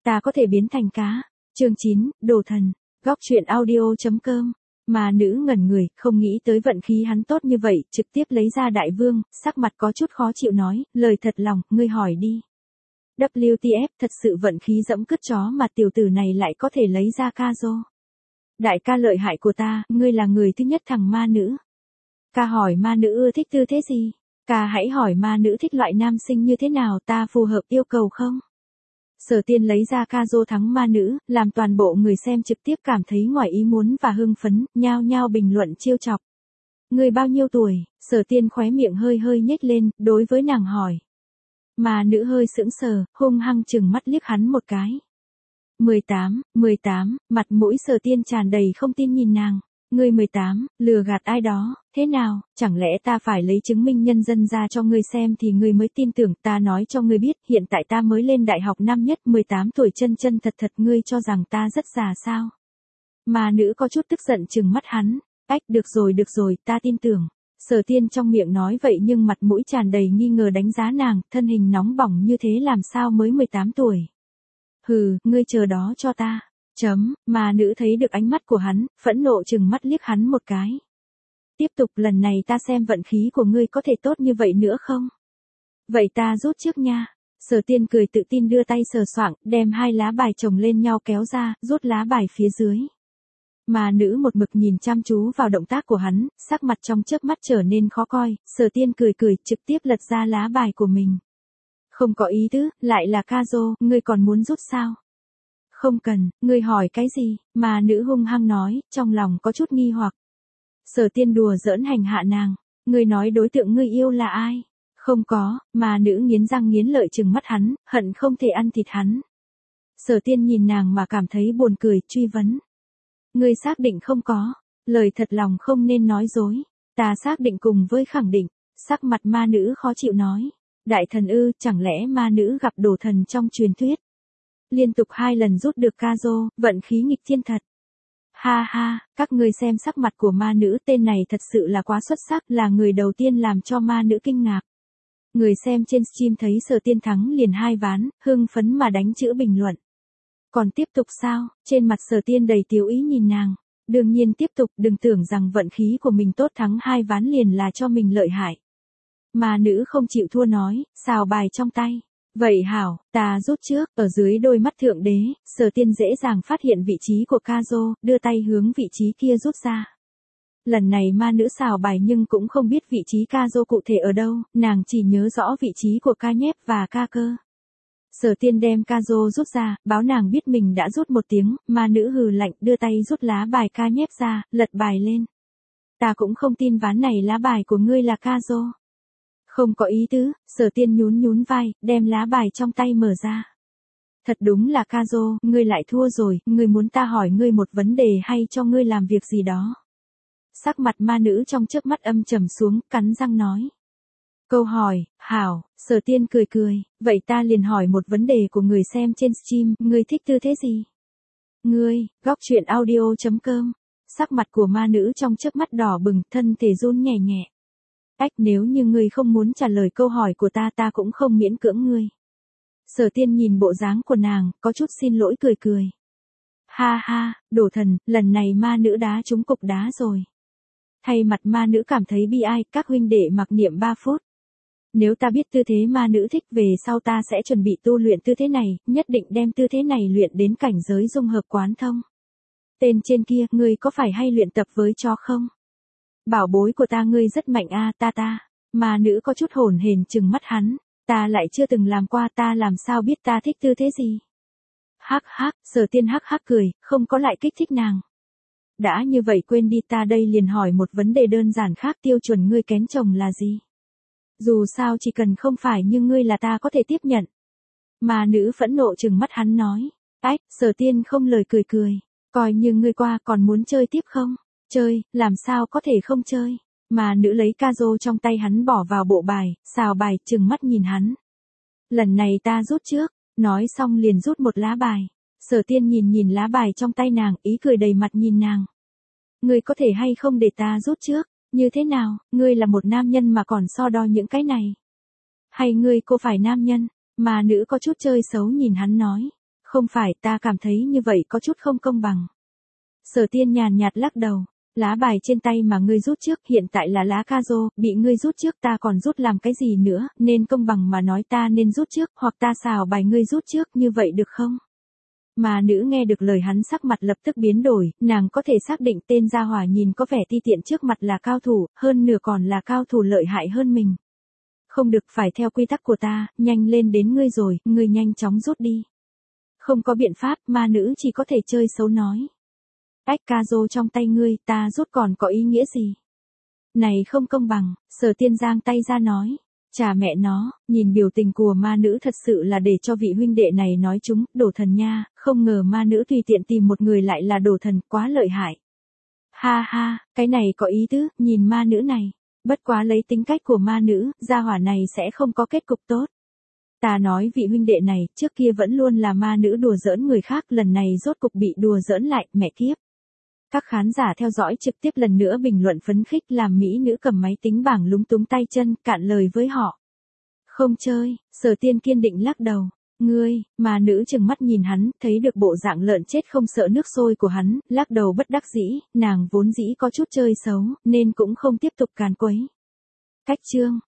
ta có thể biến thành cá. Chương 9, Đồ thần. Góc truyện audio.com. Mà nữ ngẩn người, không nghĩ tới vận khí hắn tốt như vậy, trực tiếp lấy ra đại vương, sắc mặt có chút khó chịu nói, lời thật lòng, ngươi hỏi đi. WTF, thật sự vận khí dẫm cứt chó mà tiểu tử này lại có thể lấy ra Kazo. Đại ca lợi hại của ta, ngươi là người thứ nhất thằng ma nữ. Ca hỏi ma nữ ưa thích tư thế gì? Ca hãy hỏi ma nữ thích loại nam sinh như thế nào, ta phù hợp yêu cầu không? Sở Tiên lấy ra Kazo thắng ma nữ, làm toàn bộ người xem trực tiếp cảm thấy ngoài ý muốn và hưng phấn, nhao nhao bình luận trêu chọc. Người bao nhiêu tuổi? Sở Tiên khóe miệng hơi hơi nhếch lên, đối với nàng hỏi. Ma nữ hơi sững sờ, hung hăng chừng mắt liếc hắn một cái. 18, mặt mũi Sở Tiên tràn đầy không tin nhìn nàng. Ngươi 18, lừa gạt ai đó, thế nào, chẳng lẽ ta phải lấy chứng minh nhân dân ra cho ngươi xem thì ngươi mới tin tưởng, ta nói cho ngươi biết, hiện tại ta mới lên đại học năm nhất, 18 tuổi chân thật, ngươi cho rằng ta rất già sao? Mà nữ có chút tức giận trừng mắt hắn, được rồi, ta tin tưởng. Sở Tiên trong miệng nói vậy nhưng mặt mũi tràn đầy nghi ngờ đánh giá nàng, thân hình nóng bỏng như thế làm sao mới 18 tuổi. Hừ, ngươi chờ đó cho ta. Mà nữ thấy được ánh mắt của hắn, phẫn nộ chừng mắt liếc hắn một cái. Tiếp tục, lần này ta xem vận khí của ngươi có thể tốt như vậy nữa không? Vậy ta rút trước nha. Sở Tiên cười tự tin đưa tay sờ soạng, đem hai lá bài chồng lên nhau kéo ra, rút lá bài phía dưới. Mà nữ một mực nhìn chăm chú vào động tác của hắn, sắc mặt trong chớp mắt trở nên khó coi, Sở Tiên cười trực tiếp lật ra lá bài của mình. Không có ý tứ, lại là Kazo, ngươi còn muốn rút sao? Không cần, ngươi hỏi cái gì, mà nữ hung hăng nói, trong lòng có chút nghi hoặc. Sở Tiên đùa giỡn hành hạ nàng, ngươi nói đối tượng ngươi yêu là ai? Không có, mà nữ nghiến răng nghiến lợi trừng mắt hắn, hận không thể ăn thịt hắn. Sở Tiên nhìn nàng mà cảm thấy buồn cười, truy vấn. Ngươi xác định không có, lời thật lòng không nên nói dối, ta xác định cùng với khẳng định, sắc mặt ma nữ khó chịu nói. Đại thần ư, chẳng lẽ ma nữ gặp đồ thần trong truyền thuyết? Liên tục 2 lần rút được Kazo, vận khí nghịch thiên thật. Ha, các ngươi xem sắc mặt của ma nữ, tên này thật sự là quá xuất sắc, là người đầu tiên làm cho ma nữ kinh ngạc. Người xem trên stream thấy Sở Tiên thắng liền 2 ván, hưng phấn mà đánh chữ bình luận. Còn tiếp tục sao? Trên mặt Sở Tiên đầy tiểu ý nhìn nàng. Đương nhiên tiếp tục, đừng tưởng rằng vận khí của mình tốt thắng 2 ván liền là cho mình lợi hại. Mà nữ không chịu thua nói, xào bài trong tay. Vậy hảo, ta rút trước, ở dưới đôi mắt thượng đế, Sở Tiên dễ dàng phát hiện vị trí của Kazo, đưa tay hướng vị trí kia rút ra. Lần này ma nữ xào bài nhưng cũng không biết vị trí Kazo cụ thể ở đâu, nàng chỉ nhớ rõ vị trí của ca nhép và ca cơ. Sở Tiên đem Kazo rút ra, báo nàng biết mình đã rút một tiếng, ma nữ hừ lạnh đưa tay rút lá bài ca nhép ra, lật bài lên. Ta cũng không tin ván này lá bài của ngươi là Kazo. Không có ý tứ, Sở Tiên nhún vai, đem lá bài trong tay mở ra. Thật đúng là Kazo, ngươi lại thua rồi, ngươi muốn ta hỏi ngươi một vấn đề hay cho ngươi làm việc gì đó. Sắc mặt ma nữ trong chớp mắt âm trầm xuống, cắn răng nói. Câu hỏi, hảo, Sở Tiên cười, vậy ta liền hỏi một vấn đề của người xem trên stream, ngươi thích tư thế gì? Ngươi, góc truyện audio.com, sắc mặt của ma nữ trong chớp mắt đỏ bừng, thân thể run nhẹ. Nếu như ngươi không muốn trả lời câu hỏi của ta cũng không miễn cưỡng ngươi. Sở Tiên nhìn bộ dáng của nàng, có chút xin lỗi cười. Ha, đồ thần, lần này ma nữ đá trúng cục đá rồi. Thay mặt ma nữ cảm thấy bi ai, các huynh đệ mặc niệm 3 phút. Nếu ta biết tư thế ma nữ thích về sau ta sẽ chuẩn bị tu luyện tư thế này, nhất định đem tư thế này luyện đến cảnh giới dung hợp quán thông. Tên trên kia, ngươi có phải hay luyện tập với chó không? Bảo bối của ta ngươi rất mạnh ta. Mà nữ có chút hổn hển trừng mắt hắn, ta lại chưa từng làm qua, ta làm sao biết ta thích tư thế gì? Hắc, Sở Tiên hắc cười, không có lại kích thích nàng. Đã như vậy quên đi, ta đây liền hỏi một vấn đề đơn giản khác, tiêu chuẩn ngươi kén chồng là gì? Dù sao chỉ cần không phải như ngươi là ta có thể tiếp nhận. Mà nữ phẫn nộ trừng mắt hắn nói. Sở Tiên không lời cười, coi như ngươi qua còn muốn chơi tiếp không? Chơi, làm sao có thể không chơi? Mà nữ lấy Kazo trong tay hắn bỏ vào bộ bài, xào bài, trừng mắt nhìn hắn. Lần này ta rút trước, nói xong liền rút một lá bài. Sở Tiên nhìn lá bài trong tay nàng, ý cười đầy mặt nhìn nàng. Ngươi có thể hay không để ta rút trước? Như thế nào, ngươi là một nam nhân mà còn so đo những cái này? Hay ngươi cô phải nam nhân? Mà nữ có chút chơi xấu nhìn hắn nói. Không phải, ta cảm thấy như vậy có chút không công bằng. Sở Tiên nhàn nhạt lắc đầu. Lá bài trên tay mà ngươi rút trước hiện tại là lá ca rô, bị ngươi rút trước ta còn rút làm cái gì nữa, nên công bằng mà nói ta nên rút trước, hoặc ta xào bài ngươi rút trước, như vậy được không? Mà nữ nghe được lời hắn sắc mặt lập tức biến đổi, nàng có thể xác định tên gia hỏa nhìn có vẻ ti tiện trước mặt là cao thủ, hơn nửa còn là cao thủ lợi hại hơn mình. Không được, phải theo quy tắc của ta, nhanh lên đến ngươi rồi, ngươi nhanh chóng rút đi. Không có biện pháp, ma nữ chỉ có thể chơi xấu nói. Ách ca rô trong tay ngươi, ta rút còn có ý nghĩa gì? Này không công bằng, Sở Tiên giang tay ra nói. Chà mẹ nó, nhìn biểu tình của ma nữ thật sự là để cho vị huynh đệ này nói chúng, đổ thần nha, không ngờ ma nữ tùy tiện tìm một người lại là đổ thần, quá lợi hại. Ha ha, cái này có ý tứ, nhìn ma nữ này. Bất quá lấy tính cách của ma nữ, gia hỏa này sẽ không có kết cục tốt. Ta nói vị huynh đệ này, trước kia vẫn luôn là ma nữ đùa giỡn người khác, lần này rốt cục bị đùa giỡn lại, mẹ kiếp. Các khán giả theo dõi trực tiếp lần nữa bình luận phấn khích làm mỹ nữ cầm máy tính bảng lúng túng tay chân, cạn lời với họ. Không chơi, Sở Tiên kiên định lắc đầu. Ngươi, mà nữ chừng mắt nhìn hắn, thấy được bộ dạng lợn chết không sợ nước sôi của hắn, lắc đầu bất đắc dĩ, nàng vốn dĩ có chút chơi xấu, nên cũng không tiếp tục càn quấy. Cách chương